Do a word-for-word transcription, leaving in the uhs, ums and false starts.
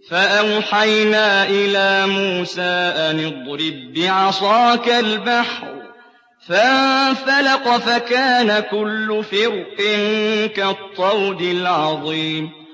فأوحينا إلى موسى أن اضرب بعصاك البحر فانفلق فكان كل فرق كالطود العظيم